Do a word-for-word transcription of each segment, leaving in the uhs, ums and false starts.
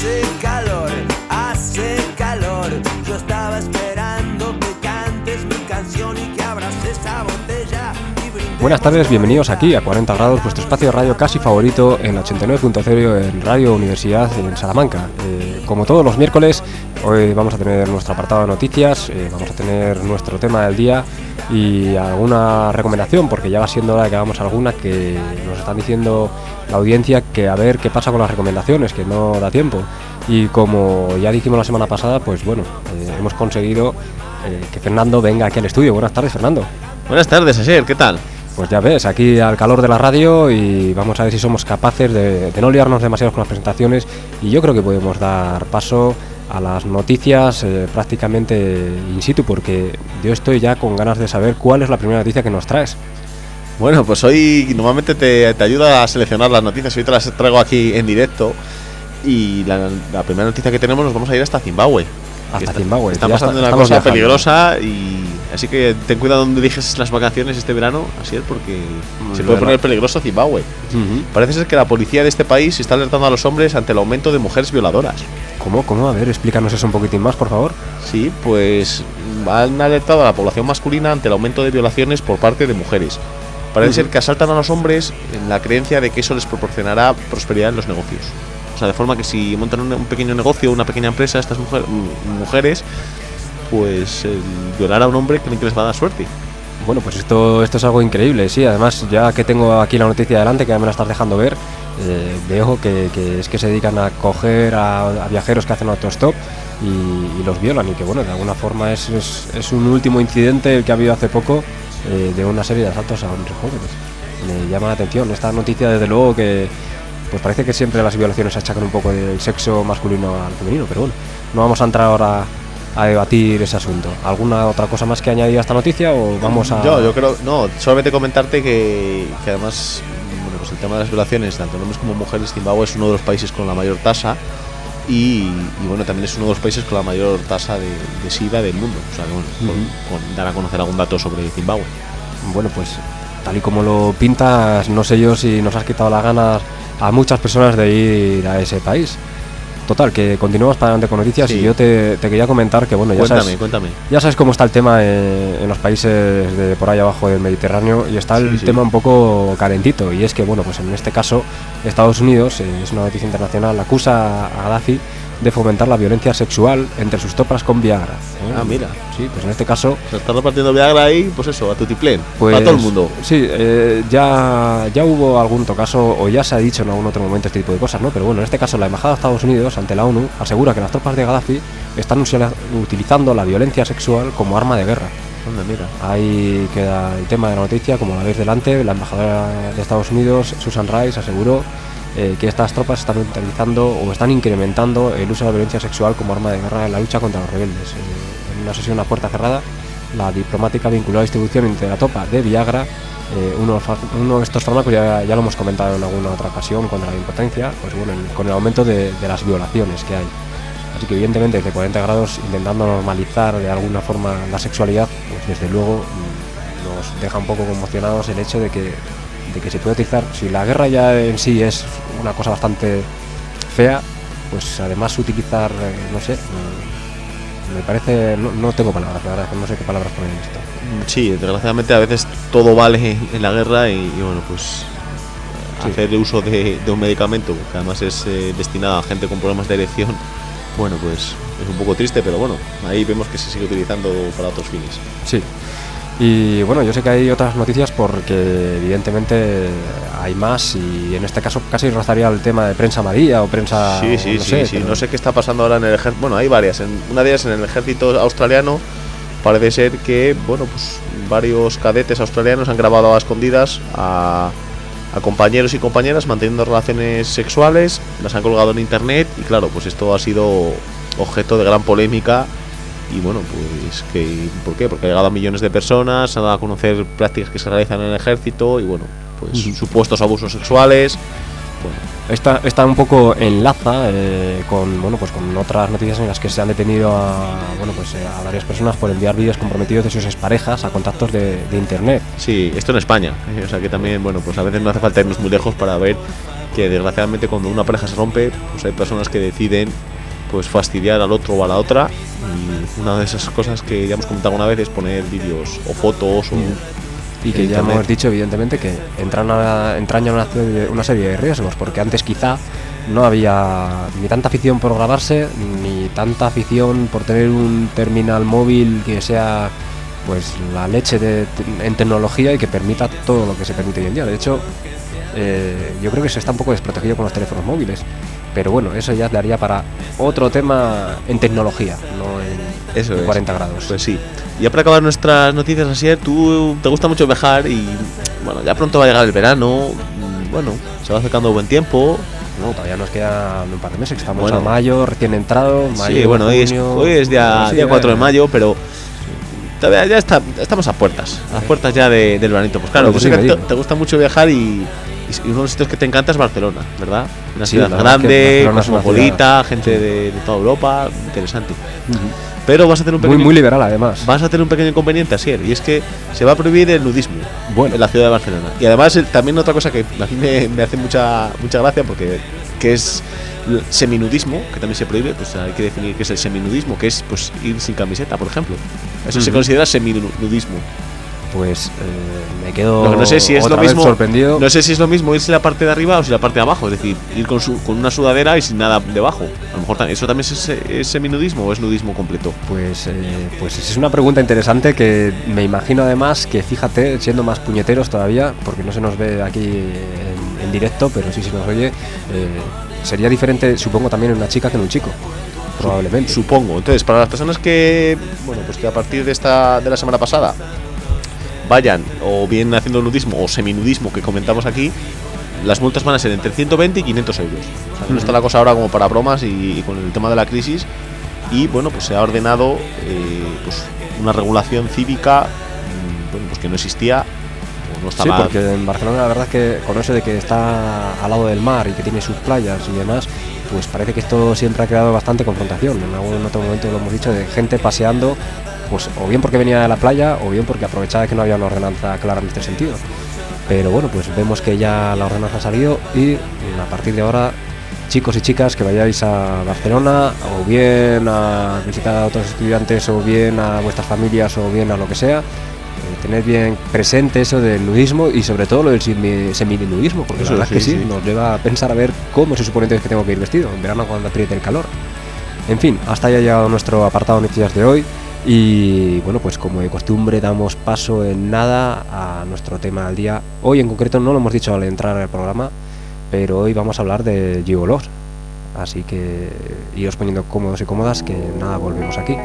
hace calor, hace calor. Yo estaba esperando que cantes mi canción y que abras esa botella. Buenas tardes, bienvenidos aquí a cuarenta grados, vuestro espacio de radio casi favorito en ochenta y nueve punto cero en Radio Universidad en Salamanca. Eh, como todos los miércoles, hoy vamos a tener nuestro apartado de noticias, eh, vamos a tener nuestro tema del día y alguna recomendación, porque ya va siendo hora de que hagamos alguna, que nos están diciendo la audiencia que a ver qué pasa con las recomendaciones, que no da tiempo. Y como ya dijimos la semana pasada, pues bueno, eh, hemos conseguido eh, que Fernando venga aquí al estudio. Buenas tardes, Fernando. Buenas tardes, Asier, ¿qué tal? Pues ya ves, aquí al calor de la radio, y vamos a ver si somos capaces de, de no liarnos demasiado con las presentaciones, y yo creo que podemos dar paso a las noticias eh, prácticamente in situ, porque yo estoy ya con ganas de saber cuál es la primera noticia que nos traes. Bueno, pues hoy normalmente te, te ayuda a seleccionar las noticias, hoy te las traigo aquí en directo, y la, la primera noticia que tenemos, nos vamos a ir hasta Zimbabue. Hasta está, Zimbabue. Está pasando está, una cosa viajando. peligrosa, y así que ten cuidado donde eliges las vacaciones este verano, así es, porque Muy se puede bueno. poner peligroso Zimbabue. Uh-huh. Parece ser que la policía de este país está alertando a los hombres ante el aumento de mujeres violadoras. ¿Cómo? ¿Cómo? A ver, explícanos eso un poquitín más, por favor. Sí, pues han alertado a la población masculina ante el aumento de violaciones por parte de mujeres. Parece uh-huh. ser que asaltan a los hombres en la creencia de que eso les proporcionará prosperidad en los negocios. O sea, de forma que si montan un, un pequeño negocio, una pequeña empresa, estas mujer, mujeres, pues eh, violar a un hombre creen que les va a dar suerte. Bueno, pues esto esto es algo increíble, sí. Además, ya que tengo aquí la noticia delante, que ya me la estás dejando ver, eh, veo que, que es que se dedican a coger a, a viajeros que hacen autostop y, y los violan, y que bueno, de alguna forma es, es, es un último incidente que ha habido hace poco eh, de una serie de asaltos a hombres jóvenes. Me llama la atención esta noticia, desde luego, que pues parece que siempre las violaciones se achacan un poco del sexo masculino al femenino, pero bueno, no vamos a entrar ahora a debatir ese asunto. ¿Alguna otra cosa más que añadir a esta noticia o vamos a...? Yo, yo creo, no, solamente comentarte que, que además, bueno, pues el tema de las violaciones, tanto hombres como mujeres, Zimbabue es uno de los países con la mayor tasa y, y bueno, también es uno de los países con la mayor tasa de, de SIDA del mundo. O sea, que bueno, uh-huh. con, con dar a conocer algún dato sobre Zimbabue. Bueno, pues tal y como lo pintas, no sé yo si nos has quitado las ganas a muchas personas de ir a ese país. Total, que continuamos para adelante con noticias, sí. Y yo te, te quería comentar que bueno, ya cuéntame, sabes, cuéntame. ya sabes cómo está el tema en, en los países de por ahí abajo del Mediterráneo, y está el sí, sí. tema un poco calentito, y es que bueno, pues en este caso Estados Unidos, eh, es una noticia internacional, acusa a Gaddafi de fomentar la violencia sexual entre sus tropas con Viagra. ¿eh? Ah, mira. Sí, pues en este caso se está repartiendo Viagra ahí, pues eso, a tutiplén, pues, para todo el mundo. Sí, eh, ya, ya hubo algún caso, o ya se ha dicho en algún otro momento este tipo de cosas, ¿no? Pero bueno, en este caso la Embajada de Estados Unidos ante la ONU asegura que las tropas de Gaddafi están utilizando la violencia sexual como arma de guerra. Anda, mira. Ahí queda el tema de la noticia, como la veis delante. La embajadora de Estados Unidos, Susan Rice, aseguró eh, que estas tropas están utilizando o están incrementando el uso de la violencia sexual como arma de guerra en la lucha contra los rebeldes. Eh, en una sesión a puerta cerrada, la diplomática vinculó la distribución entre la tropa de Viagra, eh, uno, uno de estos fármacos, ya, ya lo hemos comentado en alguna otra ocasión, contra la impotencia, pues bueno, el, con el aumento de, de las violaciones que hay. Así que evidentemente desde cuarenta grados, intentando normalizar de alguna forma la sexualidad, pues desde luego nos deja un poco conmocionados el hecho de que, de que se puede utilizar, si la guerra ya en sí es una cosa bastante fea, pues además utilizar, eh, no sé, me parece, no, no tengo palabras, la verdad, no sé qué palabras poner en esto. Sí, desgraciadamente a veces todo vale en la guerra y, y bueno, pues sí. Hacer uso de, de un medicamento que además es eh, destinado a gente con problemas de erección, bueno, pues es un poco triste, pero bueno, ahí vemos que se sigue utilizando para otros fines. Sí. Y bueno, yo sé que hay otras noticias porque evidentemente hay más, y en este caso casi rozaría el tema de prensa amarilla o prensa... Sí, sí, no sí, sé, sí. pero... no sé qué está pasando ahora en el ejército. Bueno, hay varias. En, una de ellas en el ejército australiano parece ser que, bueno, pues varios cadetes australianos han grabado a escondidas a, a compañeros y compañeras manteniendo relaciones sexuales, las han colgado en internet y claro, pues esto ha sido objeto de gran polémica. Y bueno, pues que ¿por qué? Porque ha llegado a millones de personas, se han dado a conocer prácticas que se realizan en el ejército y bueno, pues uh-huh. supuestos abusos sexuales. Bueno, esta, esta un poco enlaza eh, con bueno pues con otras noticias en las que se han detenido a bueno pues eh, a varias personas por enviar vídeos comprometidos de sus exparejas a contactos de, de internet. Sí, esto en España, eh, o sea que también, bueno, pues a veces no hace falta irnos muy lejos para ver que desgraciadamente cuando una pareja se rompe, pues hay personas que deciden pues fastidiar al otro o a la otra, y una de esas cosas que ya hemos comentado una vez es poner vídeos o fotos o... Y que ya hemos dicho evidentemente que entraña, entraña una, una serie de riesgos, porque antes quizá no había ni tanta afición por grabarse, ni tanta afición por tener un terminal móvil que sea pues la leche de, en tecnología y que permita todo lo que se permite hoy en día. De hecho, eh, yo creo que se está un poco desprotegido con los teléfonos móviles, pero bueno, eso ya daría para otro tema en tecnología, no en, eso en cuarenta grados. Pues sí. Ya para acabar nuestras noticias, Asier, tú te gusta mucho viajar y bueno, ya pronto va a llegar el verano, bueno, se va acercando buen tiempo. No, todavía nos quedan un par de meses, estamos bueno, a mayo, recién entrado, mayo, sí, bueno, junio, hoy es, hoy es día, sí, día cuatro de mayo, pero todavía ya está, estamos a puertas, a las puertas ya de, del veranito. Pues claro, pues sí, te, te gusta mucho viajar y, y uno de los sitios que te encanta es Barcelona, ¿verdad? Una sí, ciudad grande, cosmopolita, ciudad, gente sí. de, de toda Europa, interesante. Uh-huh. Pero vas a tener un pequeño, muy, muy liberal además. Vas a tener un pequeño inconveniente, Asier, y es que se va a prohibir el nudismo bueno. en la ciudad de Barcelona. Y además el, también otra cosa que a mí me, me hace mucha mucha gracia, porque que es el seminudismo, que también se prohíbe, pues hay que definir qué es el seminudismo, que es pues ir sin camiseta, por ejemplo. Eso uh-huh. se considera seminudismo. Pues eh, me quedo no, no sé si es otra lo vez mismo, sorprendido. No sé si es lo mismo irse la parte de arriba o si la parte de abajo, es decir, ir con, su, con una sudadera y sin nada debajo. A lo mejor eso también es, es seminudismo o es nudismo completo. Pues, eh, pues es una pregunta interesante que me imagino además que, fíjate, siendo más puñeteros todavía, porque no se nos ve aquí en, en directo, pero sí se nos oye, eh, sería diferente, supongo, también en una chica que en un chico. Probablemente. Supongo. Entonces, para las personas que, bueno, pues que a partir de esta de la semana pasada vayan o bien haciendo nudismo o seminudismo que comentamos aquí, las multas van a ser entre ciento veinte y quinientos euros. O sea, no está la cosa ahora como para bromas y, y con el tema de la crisis. Y bueno, pues se ha ordenado eh, pues una regulación cívica bueno, pues que no existía o no estaba. Sí, porque en Barcelona la verdad es que con eso de que está al lado del mar y que tiene sus playas y demás, pues parece que esto siempre ha creado bastante confrontación. En algún otro momento lo hemos dicho, de gente paseando, pues o bien porque venía de la playa o bien porque aprovechaba que no había una ordenanza clara en este sentido. Pero bueno, pues vemos que ya la ordenanza ha salido y a partir de ahora, chicos y chicas que vayáis a Barcelona o bien a visitar a otros estudiantes o bien a vuestras familias o bien a lo que sea, eh, tened bien presente eso del nudismo y sobre todo lo del seminudismo, porque eso, la verdad sí, es que sí, sí, nos lleva a pensar a ver cómo se supone que tengo que ir vestido en verano cuando apriete el calor. En fin, hasta ahí ha llegado nuestro apartado de noticias de hoy. Y bueno, pues como de costumbre damos paso en nada a nuestro tema del día. Hoy en concreto no lo hemos dicho al entrar al programa, pero hoy vamos a hablar de gigolos. Así que iros poniendo cómodos y cómodas, que nada, volvemos aquí.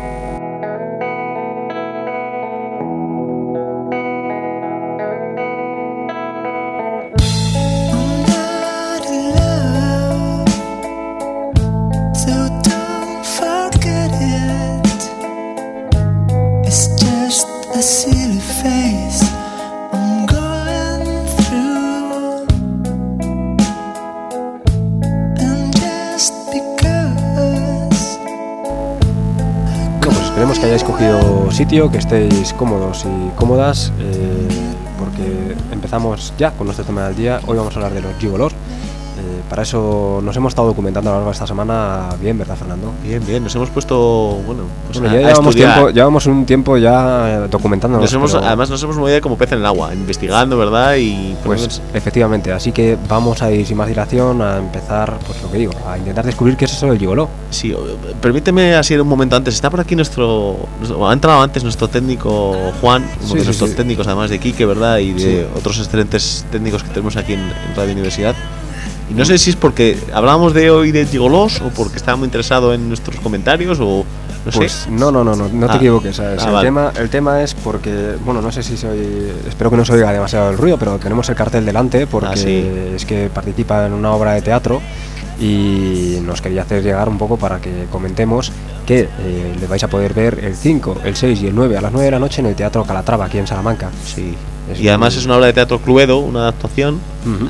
Esperemos que hayáis cogido sitio, que estéis cómodos y cómodas, eh, porque empezamos ya con nuestro tema del día. Hoy vamos a hablar de los gigolos. Eh, para eso nos hemos estado documentando a lo largo de esta semana bien, ¿verdad, Fernando? Bien, bien, nos hemos puesto, bueno, pues bueno a, ya a llevamos, estudiar. tiempo, llevamos un tiempo ya documentándonos. Nos hemos, pero... Además nos hemos movido como pez en el agua, investigando, ¿verdad? Y pues pues efectivamente, así que vamos a ir sin más dilación a empezar, pues lo que digo, a intentar descubrir qué es eso del gigoló. Sí, permíteme así un momento antes. Está por aquí nuestro, ha entrado antes nuestro técnico Juan, uno sí, de sí, nuestros sí. técnicos, además de Quique, ¿verdad? Y de Sí. otros excelentes técnicos que tenemos aquí en, en Radio Universidad. Y no sé si es porque hablábamos de hoy de gigolos o porque estaba muy interesado en nuestros comentarios o no Pues sé. no, no, no, no, no te Ah. equivoques, ¿sabes? Ah, el, vale. tema, el tema es porque, bueno, no sé si soy, espero que no se oiga demasiado el ruido, pero tenemos el cartel delante porque Ah, sí. es que participa en una obra de teatro y nos quería hacer llegar un poco para que comentemos que eh, le vais a poder ver el cinco, el seis y el nueve a las nueve de la noche en el Teatro Calatrava, aquí en Salamanca. Sí. Es Y además un- es una obra de teatro Cluedo, una adaptación. Uh-huh.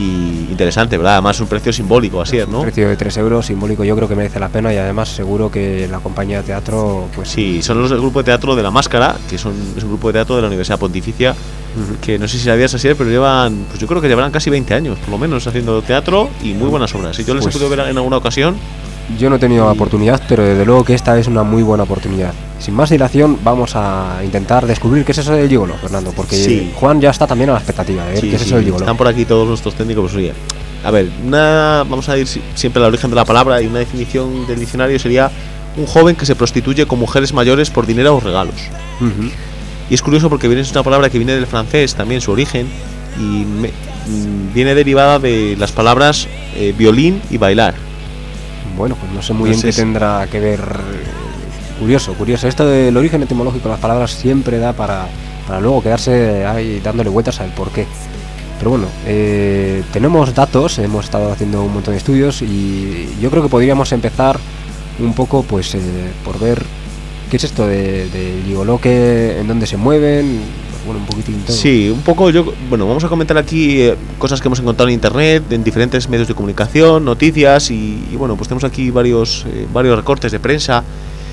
y interesante, ¿verdad? Además un precio simbólico, así es, ¿no? Un precio de tres euros, simbólico, yo creo que merece la pena y además seguro que la compañía de teatro, pues sí, son los del grupo de teatro de La Máscara, que son, es un grupo de teatro de la Universidad Pontificia, uh-huh. que no sé si sabías así, pero llevan, pues yo creo que llevarán casi veinte años, por lo menos, haciendo teatro y muy buenas obras. Y yo les pues, he podido ver en alguna ocasión. Yo no he tenido la oportunidad, pero desde luego que esta es una muy buena oportunidad. Sin más dilación, vamos a intentar descubrir qué es eso del gigolo, Fernando, porque sí. Juan ya está también a la expectativa de ver sí, qué es sí. eso del gigolo. Están por aquí todos nuestros técnicos, pues oye, a ver, una, vamos a ir siempre al origen de la palabra y una definición del diccionario sería un joven que se prostituye con mujeres mayores por dinero o regalos. Uh-huh. Y es curioso porque viene es una palabra que viene del francés, también su origen, y me, viene derivada de las palabras eh, violín y bailar. Bueno, pues no sé muy Entonces, bien qué tendrá que ver. Curioso, curioso. Esto del origen etimológico de las palabras siempre da para, para luego quedarse ahí dándole vueltas al porqué. Pero bueno, eh, tenemos datos, hemos estado haciendo un montón de estudios y yo creo que podríamos empezar un poco pues eh, por ver qué es esto de, de gigoló, que, en dónde se mueven, bueno, un poquitín todo. Sí, un poco yo, bueno, vamos a comentar aquí eh, cosas que hemos encontrado en internet, en diferentes medios de comunicación, noticias y, y bueno, pues tenemos aquí varios eh, varios recortes de prensa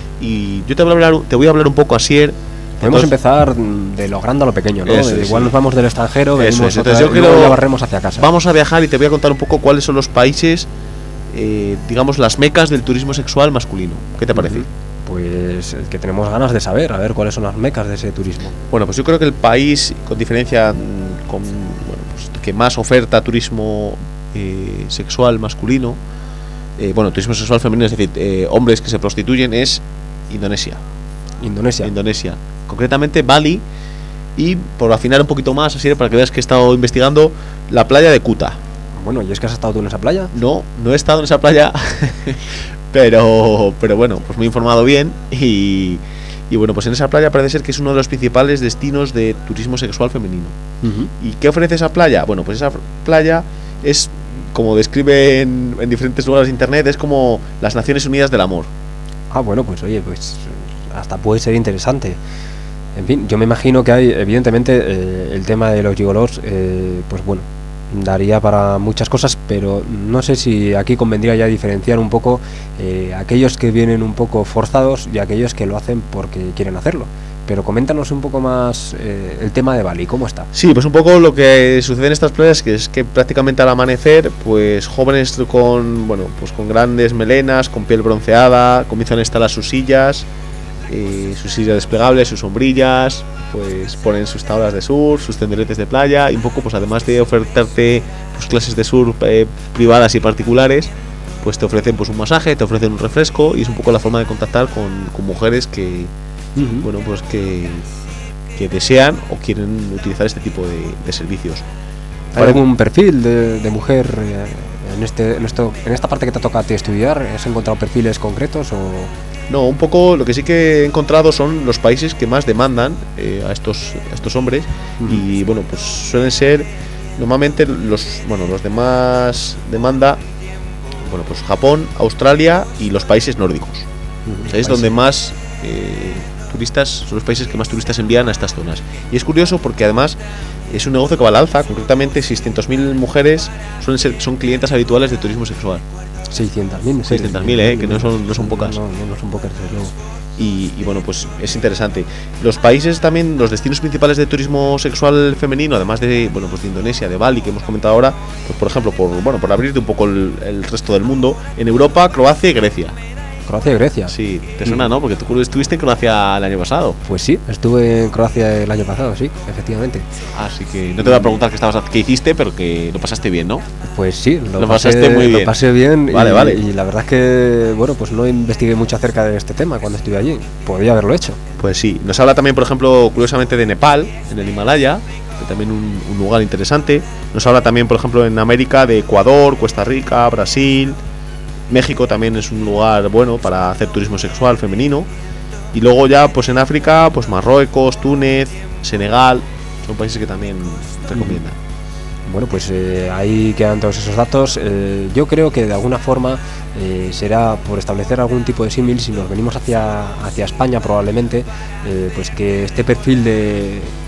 y yo te voy a hablar, te voy a hablar un poco Asier. Podemos entonces, empezar de lo grande a lo pequeño, ¿no? Eso, Igual sí. nos vamos del extranjero, venimos eso es. otra, Entonces yo luego quiero, ya barremos hacia casa. Vamos a viajar y te voy a contar un poco cuáles son los países, eh, digamos, las mecas del turismo sexual masculino. ¿Qué te parece? Pues el que tenemos ganas de saber, a ver cuáles son las mecas de ese turismo. Bueno, pues yo creo que el país, con diferencia, con, bueno, pues, que más oferta turismo eh, sexual masculino, eh, bueno, turismo sexual femenino, es decir, eh, hombres que se prostituyen, es Indonesia. Indonesia. Indonesia. Concretamente Bali y, por afinar un poquito más, así para que veas que he estado investigando, la playa de Kuta. Bueno, ¿y es que has estado tú en esa playa? No, no he estado en esa playa, pero pero bueno, pues me he informado bien y, y bueno, pues en esa playa parece ser que es uno de los principales destinos de turismo sexual femenino. Uh-huh. ¿Y qué ofrece esa playa? Bueno, pues esa playa es, como describe en, en diferentes lugares de internet, es como las Naciones Unidas del amor. Ah, bueno, pues oye, pues hasta puede ser interesante. En fin, yo me imagino que hay, evidentemente, eh, el tema de los gigolos, eh, pues bueno, daría para muchas cosas, pero no sé si aquí convendría ya diferenciar un poco eh, aquellos que vienen un poco forzados y aquellos que lo hacen porque quieren hacerlo. Pero coméntanos un poco más eh, el tema de Bali, ¿cómo está? Sí, pues un poco lo que sucede en estas playas, que es que prácticamente al amanecer, pues jóvenes con, bueno, pues con grandes melenas, con piel bronceada, comienzan a instalar sus sillas, eh, sus sillas desplegables, sus sombrillas, pues ponen sus tablas de surf, sus tenderetes de playa y un poco, pues además de ofertarte pues clases de surf eh, privadas y particulares, pues te ofrecen pues un masaje, te ofrecen un refresco y es un poco la forma de contactar con, con mujeres que Uh-huh. bueno, pues que, que desean o quieren utilizar este tipo de, de servicios. ¿Hay algún perfil de, de mujer eh, en este en esto en esta parte que te toca a ti estudiar? ¿Has encontrado perfiles concretos o...? No, un poco lo que sí que he encontrado son los países que más demandan eh, a estos a estos hombres. Uh-huh. Y bueno, pues suelen ser normalmente los bueno los de más demanda, bueno, pues Japón, Australia y los países nórdicos. Uh-huh. Es países donde más eh, turistas, son los países que más turistas envían a estas zonas. Y es curioso porque además es un negocio que va al alza. Concretamente seiscientas mil mujeres suelen ser, son clientas habituales de turismo sexual. seiscientas mil, seiscientas mil, eh, que no son, no son pocas. No, no, no son pocas, desde luego. Y, y bueno, pues es interesante. Los países también, los destinos principales de turismo sexual femenino, además de, bueno, pues de Indonesia, de Bali, que hemos comentado ahora, pues por ejemplo, por bueno, por abrirte un poco el, el resto del mundo, en Europa, Croacia y Grecia. Croacia y Grecia. Sí, te suena, ¿no? Porque tú estuviste en Croacia el año pasado. Pues sí, estuve en Croacia el año pasado, sí, efectivamente. Así que no te voy a preguntar qué estabas, qué hiciste, pero que lo pasaste bien, ¿no? Pues sí, lo, lo pasé, pasaste muy bien. Lo pasé bien. Vale, y, vale. Y la verdad es que, bueno, pues no investigué mucho acerca de este tema cuando estuve allí. Podría haberlo hecho. Pues sí. Nos habla también, por ejemplo, curiosamente de Nepal, en el Himalaya, que también un, un lugar interesante. Nos habla también, por ejemplo, en América de Ecuador, Costa Rica, Brasil. México también es un lugar bueno para hacer turismo sexual femenino. Y luego ya pues en África, pues Marruecos, Túnez, Senegal, son países que también recomiendan. Bueno, pues eh, ahí quedan todos esos datos. Eh, yo creo que de alguna forma eh, será por establecer algún tipo de símil, si nos venimos hacia, hacia España probablemente, eh, pues que este perfil de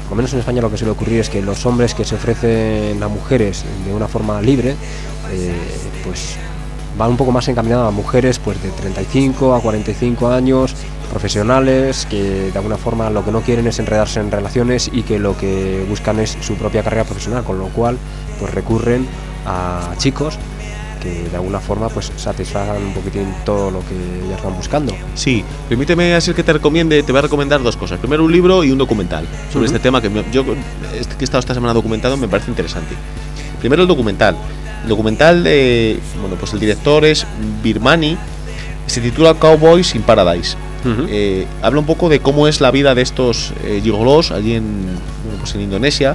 por lo menos en España lo que suele ocurrir es que los hombres que se ofrecen a mujeres de una forma libre, eh, pues van un poco más encaminados a mujeres pues de treinta y cinco a cuarenta y cinco años, profesionales, que de alguna forma lo que no quieren es enredarse en relaciones y que lo que buscan es su propia carrera profesional, con lo cual pues recurren a chicos que de alguna forma pues satisfagan un poquitín todo lo que ellas van buscando. Sí, permíteme así que te recomiende, te voy a recomendar dos cosas. Primero un libro y un documental sobre uh-huh. este tema que me, yo este que he estado esta semana documentado me parece interesante. Primero el documental. El documental de, bueno, pues el director es Birmani, se titula Cowboys in Paradise. Uh-huh. Eh, habla un poco de cómo es la vida de estos eh, gigolos allí en, bueno, pues en Indonesia.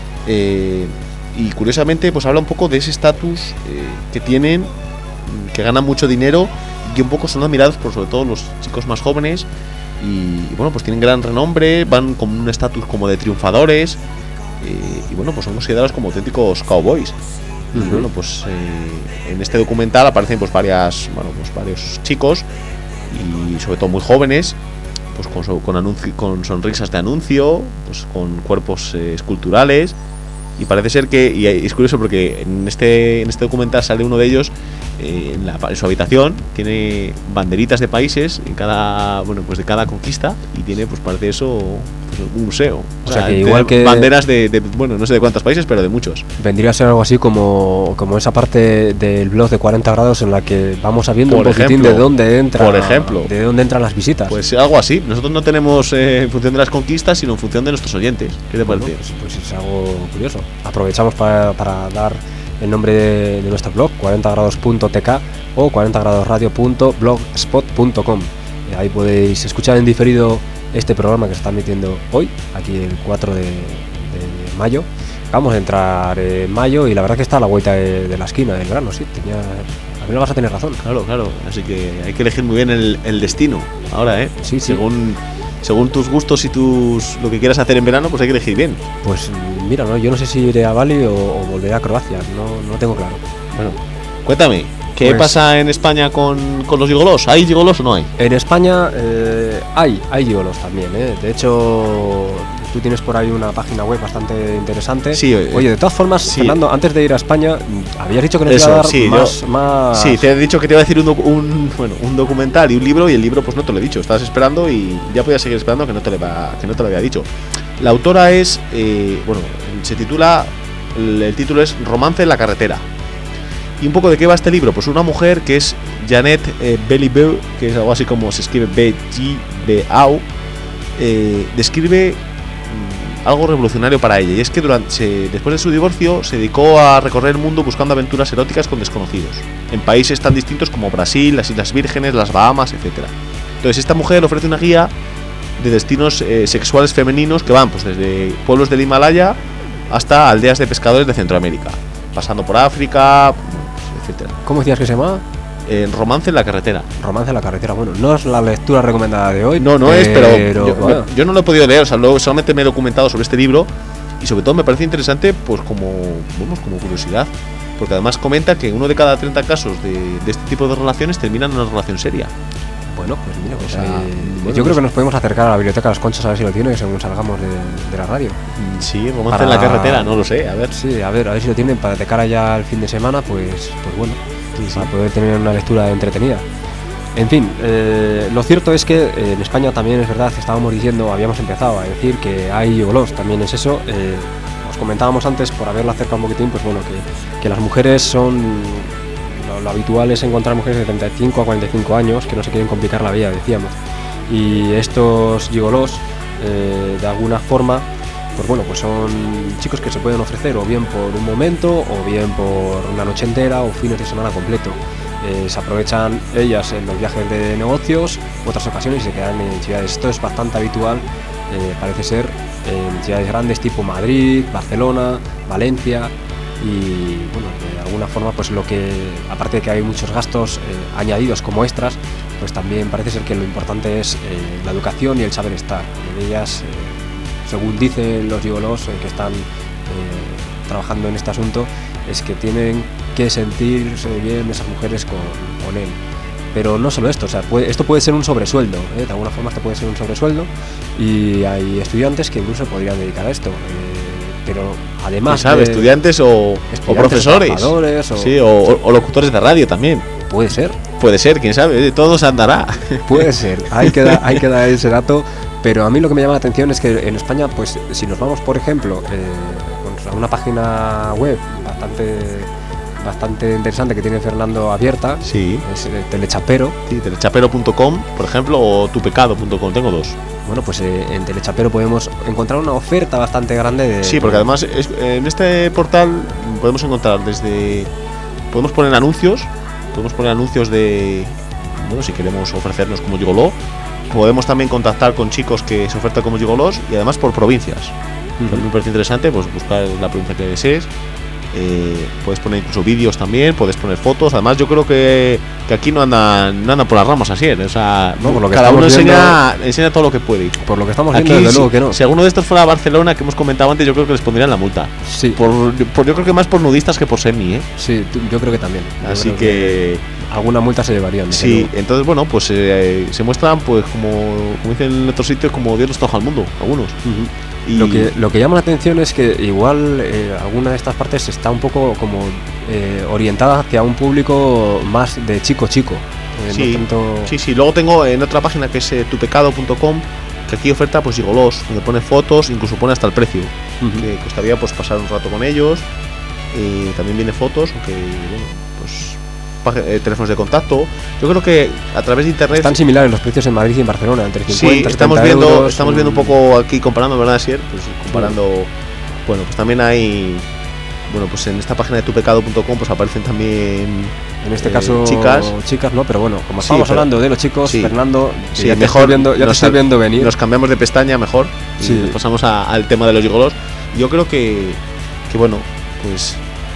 Eh, Y curiosamente pues habla un poco de ese estatus eh, que tienen, que ganan mucho dinero y que un poco son admirados por sobre todo los chicos más jóvenes y, y bueno, pues tienen gran renombre, van con un estatus como de triunfadores eh, y bueno, pues son considerados como auténticos cowboys. Uh-huh. Y bueno, pues eh, en este documental aparecen pues varias, bueno, pues varios chicos y sobre todo muy jóvenes, pues con, con, anuncio, con sonrisas de anuncio, pues con cuerpos eh, esculturales. Y parece ser que, y es curioso porque en este en este documental sale uno de ellos eh, en, la, en su habitación, tiene banderitas de países en cada, bueno, pues de cada conquista y tiene, pues parece eso, pues un museo. O, o sea, sea que igual que banderas de, de, bueno, no sé de cuántos países, pero de muchos. Vendría a ser algo así como, como esa parte del blog de cuarenta grados en la que vamos sabiendo por un poquitín ejemplo, de dónde entra, por ejemplo, de dónde entran las visitas. Pues algo así. Nosotros no tenemos eh, en función de las conquistas, sino en función de nuestros oyentes. ¿Qué te bueno, parece? Pues, pues es algo curioso. Aprovechamos para, para dar el nombre de, de nuestro blog, cuarenta grados punto t k o cuarenta grados radio punto blogspot punto com. Ahí podéis escuchar en diferido este programa que se está emitiendo hoy, aquí el cuatro de, de mayo. Vamos a entrar en mayo y la verdad que está a la vuelta de, de la esquina del verano, sí. Tenía, a mí no vas a tener razón. Claro, claro. Así que hay que elegir muy bien el, el destino ahora, ¿eh? Sí, sí. Según... Según tus gustos y tus lo que quieras hacer en verano, pues hay que elegir bien. Pues mira, no, yo no sé si iré a Bali o, o volveré a Croacia, no, no tengo claro. Bueno, cuéntame, ¿qué pues, pasa en España con, con los gigolos? ¿Hay gigolos o no hay? En España eh, hay, hay gigolos también, ¿eh? De hecho, tú tienes por ahí una página web bastante interesante. Sí, eh, Oye, de todas formas, sí. Fernando, antes de ir a España, habías dicho que nos Eso, iba a dar sí, más, yo, más... Sí, te he dicho que te iba a decir un, doc, un, bueno, un documental y un libro, y el libro pues no te lo he dicho. Estabas esperando y ya podías seguir esperando que no te, le va, que no te lo había dicho. La autora es, eh, bueno, se titula, el, el título es Romance en la carretera. ¿Y un poco de qué va este libro? Pues una mujer que es Janet eh, Bellibeu, que es algo así como se escribe B G B A U, eh, describe mmm, algo revolucionario para ella, y es que durante, se, después de su divorcio se dedicó a recorrer el mundo buscando aventuras eróticas con desconocidos, en países tan distintos como Brasil, las Islas Vírgenes, las Bahamas, etcétera. Entonces esta mujer ofrece una guía de destinos eh, sexuales femeninos que van pues desde pueblos del Himalaya hasta aldeas de pescadores de Centroamérica, pasando por África, etcétera. ¿Cómo decías que se llama? Eh, Romance en la carretera. Romance en la carretera. Bueno, no es la lectura recomendada de hoy. No, no pero, es, pero yo, bueno. yo no lo he podido leer, o sea, lo, solamente me he documentado sobre este libro y sobre todo me parece interesante, pues como, vamos, como curiosidad, porque además comenta que uno de cada treinta casos de, de este tipo de relaciones terminan en una relación seria. Bueno, pues mira, pues, o sea, eh, bueno, yo creo pues, que nos podemos acercar a la biblioteca de las Conchas a ver si lo tiene, según salgamos de, de la radio. Sí, Romance para, en la carretera, no lo sé, a ver. Sí, a ver, a ver si lo tienen para de cara ya al fin de semana, pues, pues bueno, sí, sí. para poder tener una lectura entretenida. En fin, eh, lo cierto es que eh, en España también es verdad que estábamos diciendo, habíamos empezado a decir que hay gigolos, también es eso. Eh, os comentábamos antes, por haberla acercado un poquitín, pues bueno, que, que las mujeres son... Lo, lo habitual es encontrar mujeres de treinta y cinco a cuarenta y cinco años que no se quieren complicar la vida, decíamos. Y estos gigolos, eh, de alguna forma, pues bueno, pues son chicos que se pueden ofrecer o bien por un momento o bien por una noche entera o fines de semana completo. Eh, se aprovechan ellas en los viajes de negocios, otras ocasiones y se quedan en ciudades. Esto es bastante habitual, eh, parece ser, en ciudades grandes tipo Madrid, Barcelona, Valencia. Y bueno, de alguna forma pues lo que, aparte de que hay muchos gastos eh, añadidos como extras, pues también parece ser que lo importante es eh, la educación y el saber estar. En ellas, eh, según dicen los gigolos eh, que están eh, trabajando en este asunto, es que tienen que sentirse bien esas mujeres con, con él. pero no solo esto, o sea, puede, esto puede ser un sobresueldo, ¿eh? De alguna forma esto puede ser un sobresueldo y hay estudiantes que incluso podrían dedicar a esto, eh, pero además ¿sabes? de Estudiantes o, estudiantes o profesores, trabajadores, o, sí, o, o, o locutores de radio también. Puede ser. Puede ser, quién sabe, todo se andará. Puede ser, ahí queda, ahí queda ese dato, pero a mí lo que me llama la atención es que en España, pues si nos vamos, por ejemplo, eh, pues, a una página web bastante bastante interesante que tiene Fernando abierta, sí, es eh, Telechapero. Sí, telechapero punto com, por ejemplo, o tupecado punto com, tengo dos. Bueno, pues eh, en Telechapero podemos encontrar una oferta bastante grande de... Sí, porque además es, en este portal podemos encontrar desde... Podemos poner anuncios, podemos poner anuncios de... Bueno, si queremos ofrecernos como gigoló, podemos también contactar con chicos que se ofertan como gigolos y además por provincias. Uh-huh. Me parece interesante, pues buscar la provincia que desees. Eh, puedes poner incluso vídeos también, puedes poner fotos. Además, yo creo que, que aquí no andan, no andan por las ramas así, ¿eh? O sea, no, por lo que cada uno enseña, viendo, enseña todo lo que puede. Por lo que estamos aquí, viendo, desde si, luego que no. Si alguno de estos fuera a Barcelona, que hemos comentado antes, yo creo que les pondrían la multa. Sí. Por, por, yo creo que más por nudistas que por semi, ¿eh? Sí, yo creo que también. Yo así que, que alguna multa se llevarían. Sí, luego. Entonces, bueno, pues eh, se muestran, pues como, como dicen en otros sitios, como Dios los trajo al mundo, algunos. Uh-huh. Y lo que lo que llama la atención es que igual eh, alguna de estas partes está un poco como eh, orientada hacia un público más de chico chico. Eh, sí, no tanto... sí, sí. Luego tengo en otra página que es eh, tupecado punto com, que aquí oferta pues gigolos, donde pone fotos, incluso pone hasta el precio, uh-huh. que costaría pues pasar un rato con ellos. Y también viene fotos, aunque bueno, pues eh, teléfonos de contacto. Yo creo que a través de internet están similares los precios en Madrid y en Barcelona, entre cincuenta, sí, estamos viendo, euros, estamos un... viendo un poco aquí comparando, ¿verdad, Asier? Pues comparando, sí. Bueno, pues también hay, bueno, pues en esta página de tupecado punto com pues aparecen también en este eh, caso chicas, chicas, no, pero bueno, como sí, estamos pero, hablando de los chicos, sí, Fernando, sí, ya mejor te estoy viendo, ya te estoy viendo venir. Nos cambiamos de pestaña mejor y sí. Nos pasamos a, al tema de los gigolos. Yo creo que, que bueno, pues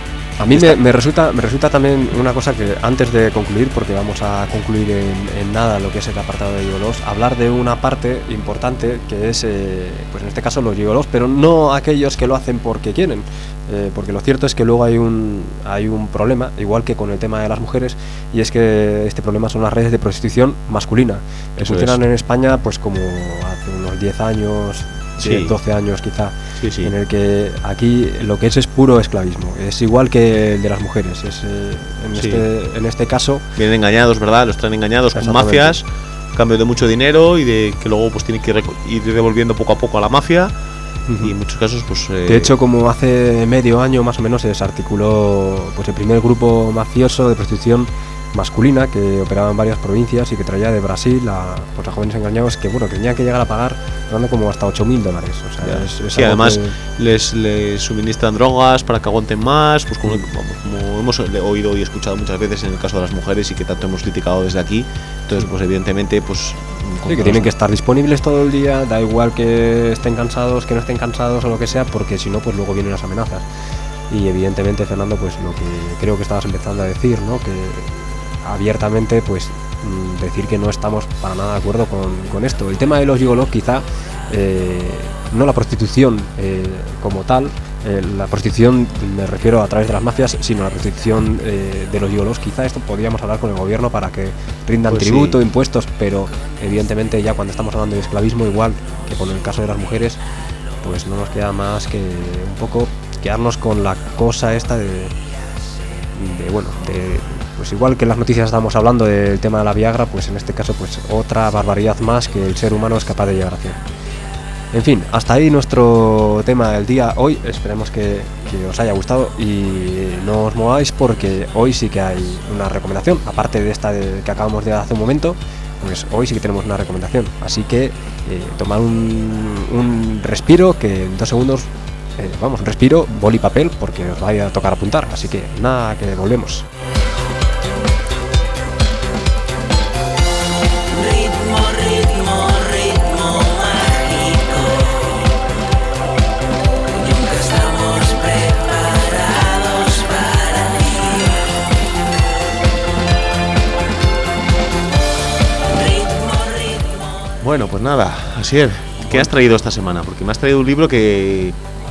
a mí me, me resulta me resulta también una cosa que antes de concluir, porque vamos a concluir en, en nada lo que es el apartado de gigolos, hablar de una parte importante que es, eh, pues en este caso los gigolos, pero no aquellos que lo hacen porque quieren, eh, porque lo cierto es que luego hay un hay un problema, igual que con el tema de las mujeres, y es que este problema son las redes de prostitución masculina, que funcionan en España pues como hace unos diez años, sí. doce años quizá, sí, sí. en el que aquí lo que es es puro esclavismo, es igual que el de las mujeres, es eh, en, sí. este, en este caso vienen engañados, ¿verdad? Los traen engañados con mafias, cambio de mucho dinero y de que luego pues tienen que ir devolviendo poco a poco a la mafia. Uh-huh. Y en muchos casos pues eh... de hecho, como hace medio año más o menos se desarticuló pues el primer grupo mafioso de prostitución masculina que operaba en varias provincias y que traía de Brasil a, pues, a jóvenes engañados que bueno que tenían que llegar a pagar dando como hasta ocho mil dólares, o sea, es, es sí, además que... les, les suministran drogas para que aguanten más, pues como, vamos, como hemos oído y escuchado muchas veces en el caso de las mujeres y que tanto hemos criticado desde aquí. Entonces pues evidentemente pues sí, que tienen que estar disponibles todo el día, da igual que estén cansados, que no estén cansados o lo que sea, porque si no pues luego vienen las amenazas. Y evidentemente, Fernando, pues lo que creo que estabas empezando a decir, ¿no? Que abiertamente pues decir que no estamos para nada de acuerdo con, con esto. El tema de los gigolos quizá eh, no la prostitución eh, como tal, eh, la prostitución me refiero a través de las mafias, sino la prostitución eh, de los gigolos. Quizá esto podríamos hablar con el gobierno para que rindan pues tributo, sí. impuestos, pero evidentemente ya cuando estamos hablando de esclavismo, igual que con el caso de las mujeres, pues no nos queda más que un poco quedarnos con la cosa esta de, de bueno, de pues igual que en las noticias estamos hablando del tema de la Viagra, pues en este caso pues otra barbaridad más que el ser humano es capaz de llegar a hacer. En fin, hasta ahí nuestro tema del día hoy. Esperemos que, que os haya gustado y no os mováis porque hoy sí que hay una recomendación, aparte de esta de, que acabamos de hacer un momento, pues hoy sí que tenemos una recomendación. Así que eh, tomad un, un respiro, que en dos segundos, eh, vamos, un respiro, boli y papel, porque os va a tocar apuntar. Así que nada, que volvemos. Bueno, pues nada, Asier, ¿qué has traído esta semana? Porque me has traído un libro que,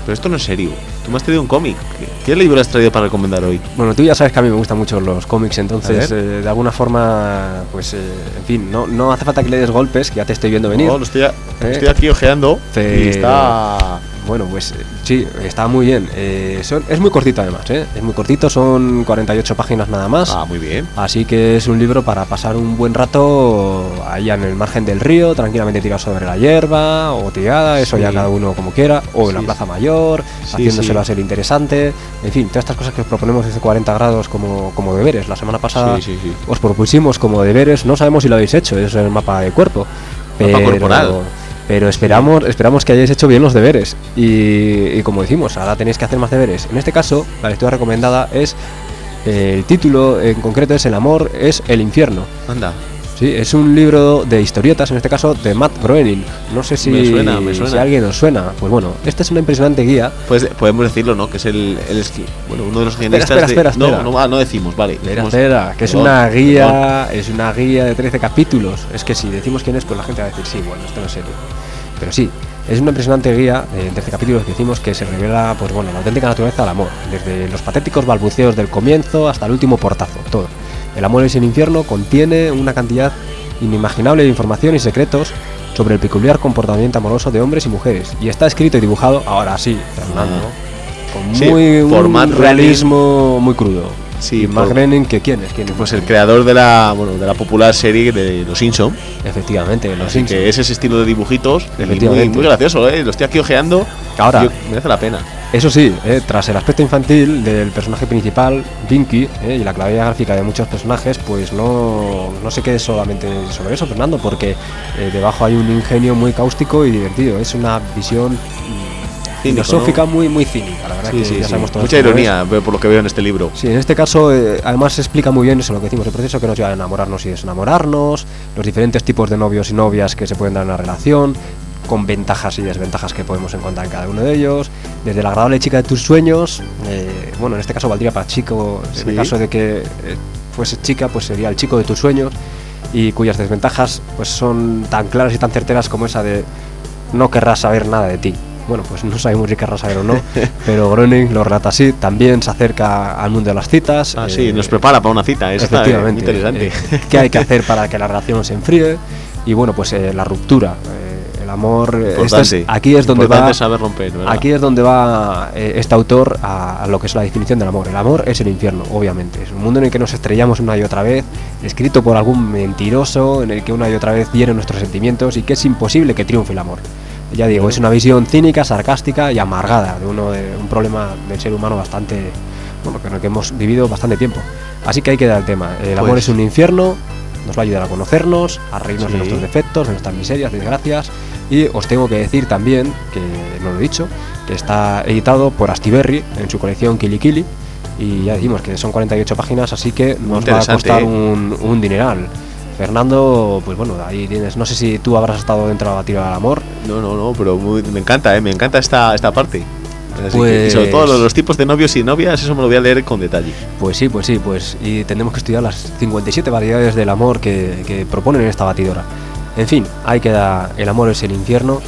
Pero esto no es serio. Tú me has traído un cómic. ¿Qué, qué libro has traído para recomendar hoy? Bueno, tú ya sabes que a mí me gustan mucho los cómics, entonces eh, de alguna forma, pues, eh, en fin, no, no hace falta que le des golpes, que ya te estoy viendo venir. No, lo estoy, a, ¿Eh? estoy aquí ojeando Pero, y está... Bueno, pues sí, está muy bien. Eh, son, es muy cortito además, ¿eh? Es muy cortito, son cuarenta y ocho páginas nada más. Ah, muy bien. Así que es un libro para pasar un buen rato allá en el margen del río, tranquilamente tirado sobre la hierba o tirada, eso sí. Ya cada uno como quiera, o en sí, la plaza mayor, sí, haciéndoselo sí. a ser interesante. En fin, todas estas cosas que os proponemos desde cuarenta grados como, como deberes. La semana pasada sí, sí, sí. os propusimos como deberes, no sabemos si lo habéis hecho, es el mapa de cuerpo. Mapa pero, corporal. Pero esperamos, esperamos que hayáis hecho bien los deberes. Y, y como decimos, ahora tenéis que hacer más deberes. En este caso, la lectura recomendada es... Eh, el título en concreto es El amor es el infierno. Anda. Sí, es un libro de historietas, en este caso de Matt Groening. No sé si, me suena, me suena. si a alguien os suena. Pues bueno, esta es una impresionante guía. Pues podemos decirlo, ¿no? Que es el, el bueno, uno de los guionistas. Espera, espera, de... espera, espera. No, no, no decimos, vale. Espera, decimos... espera, que es perdón, una guía, perdón. es una guía de trece capítulos. Es que si decimos quién es, pues la gente va a decir, sí, bueno, esto no es serio. Pero sí, es una impresionante guía de trece capítulos que decimos que se revela, pues bueno, la auténtica naturaleza del amor, desde los patéticos balbuceos del comienzo hasta el último portazo, todo. El amor es el infierno contiene una cantidad inimaginable de información y secretos sobre el peculiar comportamiento amoroso de hombres y mujeres, y está escrito y dibujado, ahora sí, Fernando, ah. con sí, muy por un Matt realismo muy crudo. Sí, y Matt Groening, ¿que quién es? ¿Quién es? Pues el creador de la, bueno, de la popular serie de Los Simpsons. Efectivamente, Los Así Simpsons. que es ese estilo de dibujitos, Efectivamente. Muy, muy gracioso, ¿eh? Lo estoy aquí ojeando. Ahora, yo, merece la pena. Eso sí, eh, tras el aspecto infantil del personaje principal, Vinky, eh, y la clave gráfica de muchos personajes, pues no, no se quede solamente sobre eso, Fernando, porque eh, debajo hay un ingenio muy cáustico y divertido. Es una visión Cínico, filosófica, ¿no? muy muy cínica, la verdad sí, que sí, ya sí. sabemos todo. Mucha ironía, es. por lo que veo en este libro. Sí, en este caso, eh, además se explica muy bien eso, lo que decimos, el proceso que nos lleva a enamorarnos y desenamorarnos, los diferentes tipos de novios y novias que se pueden dar en una relación, con ventajas y desventajas que podemos encontrar en cada uno de ellos, desde la agradable chica de tus sueños, eh, bueno, en este caso valdría para chico, en sí. el caso de que eh, fuese chica, pues sería el chico de tus sueños, y cuyas desventajas pues son tan claras y tan certeras como esa de no querrás saber nada de ti. Bueno, pues no sabemos si querrá saber o no, pero Groening lo relata así. También se acerca al mundo de las citas. Ah, eh, sí, nos prepara para una cita. Eso efectivamente. Está, eh, interesante. Eh, ¿Qué hay que hacer para que la relación se enfríe? Y bueno, pues eh, la ruptura. Eh, el amor. Este es, aquí es donde va. Saber romper, ¿verdad? Aquí es donde va eh, este autor a, a lo que es la definición del amor. El amor es el infierno, obviamente. Es un mundo en el que nos estrellamos una y otra vez, escrito por algún mentiroso, en el que una y otra vez hieren nuestros sentimientos y que es imposible que triunfe el amor. Ya digo, es una visión cínica, sarcástica y amargada de uno de un problema del ser humano bastante, bueno, con el que hemos vivido bastante tiempo. Así que ahí queda el tema. El amor pues, es un infierno, nos va a ayudar a conocernos, a reírnos sí. de nuestros defectos, de nuestras miserias, desgracias. Y os tengo que decir también, que no lo he dicho, que está editado por Astiberri en su colección Kili Kili. Y ya decimos que son cuarenta y ocho páginas, así que nos va a costar ¿eh? un, un dineral. Fernando, pues bueno, ahí tienes, no sé si tú habrás estado dentro de la batida del amor. No, no, no, pero muy, me encanta, ¿eh? me encanta esta, esta parte. Así pues, que, y sobre todo los, los tipos de novios y novias, eso me lo voy a leer con detalle. Pues sí, pues sí, pues y tendremos que estudiar las cincuenta y siete variedades del amor que, que proponen en esta batidora. En fin, ahí queda El amor es el infierno.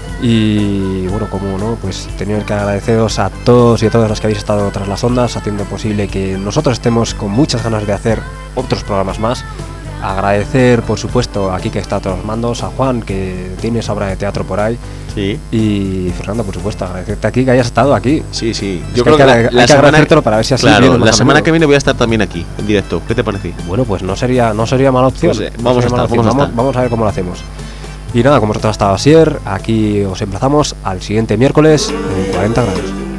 Y bueno, como no, pues tener que agradeceros a todos y a todas las que habéis estado tras las ondas, haciendo posible que nosotros estemos con muchas ganas de hacer otros programas más. Agradecer, por supuesto, a Kike que está a todos los mandos, a Juan, que tiene esa obra de teatro por ahí. Sí. Y Fernando, por supuesto, agradecerte aquí que hayas estado aquí. Sí, sí. Yo es creo que, que, la, hay, la hay que agradecértelo para ver si así. Claro, la semana que viene voy a estar también aquí, en directo. ¿Qué te parece? Bueno, pues no sería, no sería mala opción. Pues, eh, vamos, no a estar, opción. vamos, a vamos, estar. vamos a ver cómo lo hacemos. Y nada, como vosotros ha estado Asier, aquí os emplazamos al siguiente miércoles en cuarenta grados.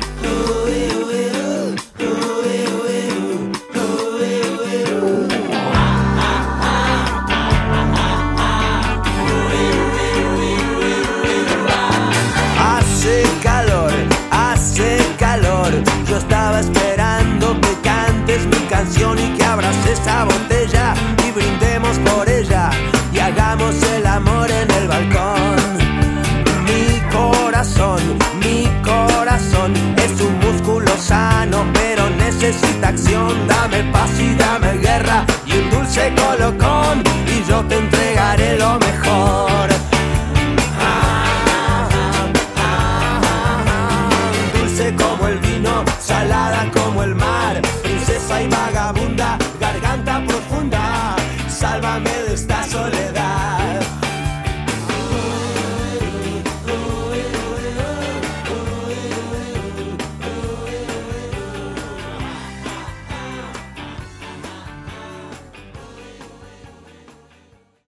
Y que abras esa botella y brindemos por ella y hagamos el amor en el balcón. Mi corazón, mi corazón es un músculo sano, pero necesita acción. Dame paz y dame guerra y un dulce colocón y yo te entregaré lo mejor. soledad.